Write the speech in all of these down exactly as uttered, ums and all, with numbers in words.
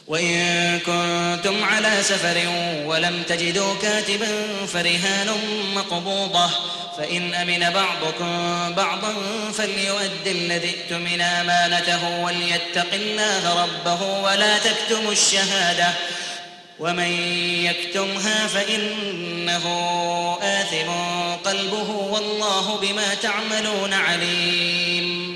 وإن كنتم على سفر ولم تجدوا كاتبا فرهان مقبوضة فإن أمن بعضكم بعضا فليؤد الذي اؤتمن أمانته وليتق الله ربه ولا تكتموا الشهادة ومن يكتمها فإنه آثم قلبه والله بما تعملون عليم.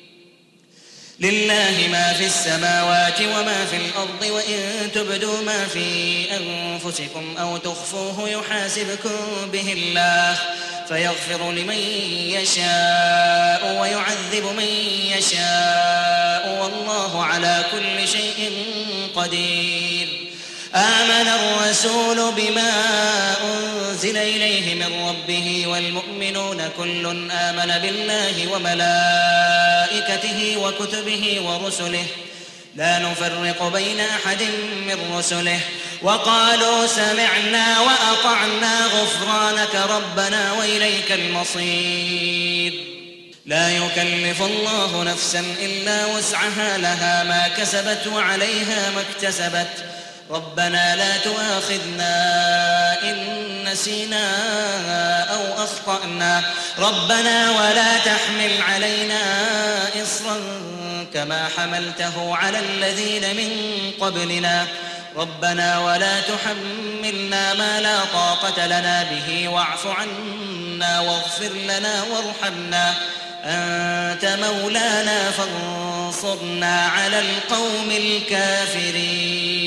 لله ما في السماوات وما في الأرض وإن تبدوا ما في أنفسكم أو تخفوه يحاسبكم به الله فيغفر لمن يشاء ويعذب من يشاء والله على كل شيء قدير. آمن الرسول بما أنزل إليه من ربه والمؤمنون كل آمن بالله وملائكته وكتبه ورسله لا نفرق بين أحد من رسله وقالوا سمعنا وأطعنا غفرانك ربنا وإليك المصير. لا يكلف الله نفسا إلا وسعها لها ما كسبت وعليها ما اكتسبت ربنا لا تؤاخذنا إن نسينا أو أخطأنا ربنا ولا تحمل علينا إصرا كما حملته على الذين من قبلنا ربنا ولا تحملنا ما لا طاقة لنا به واعف عنا واغفر لنا وارحمنا أنت مولانا فانصرنا على القوم الكافرين.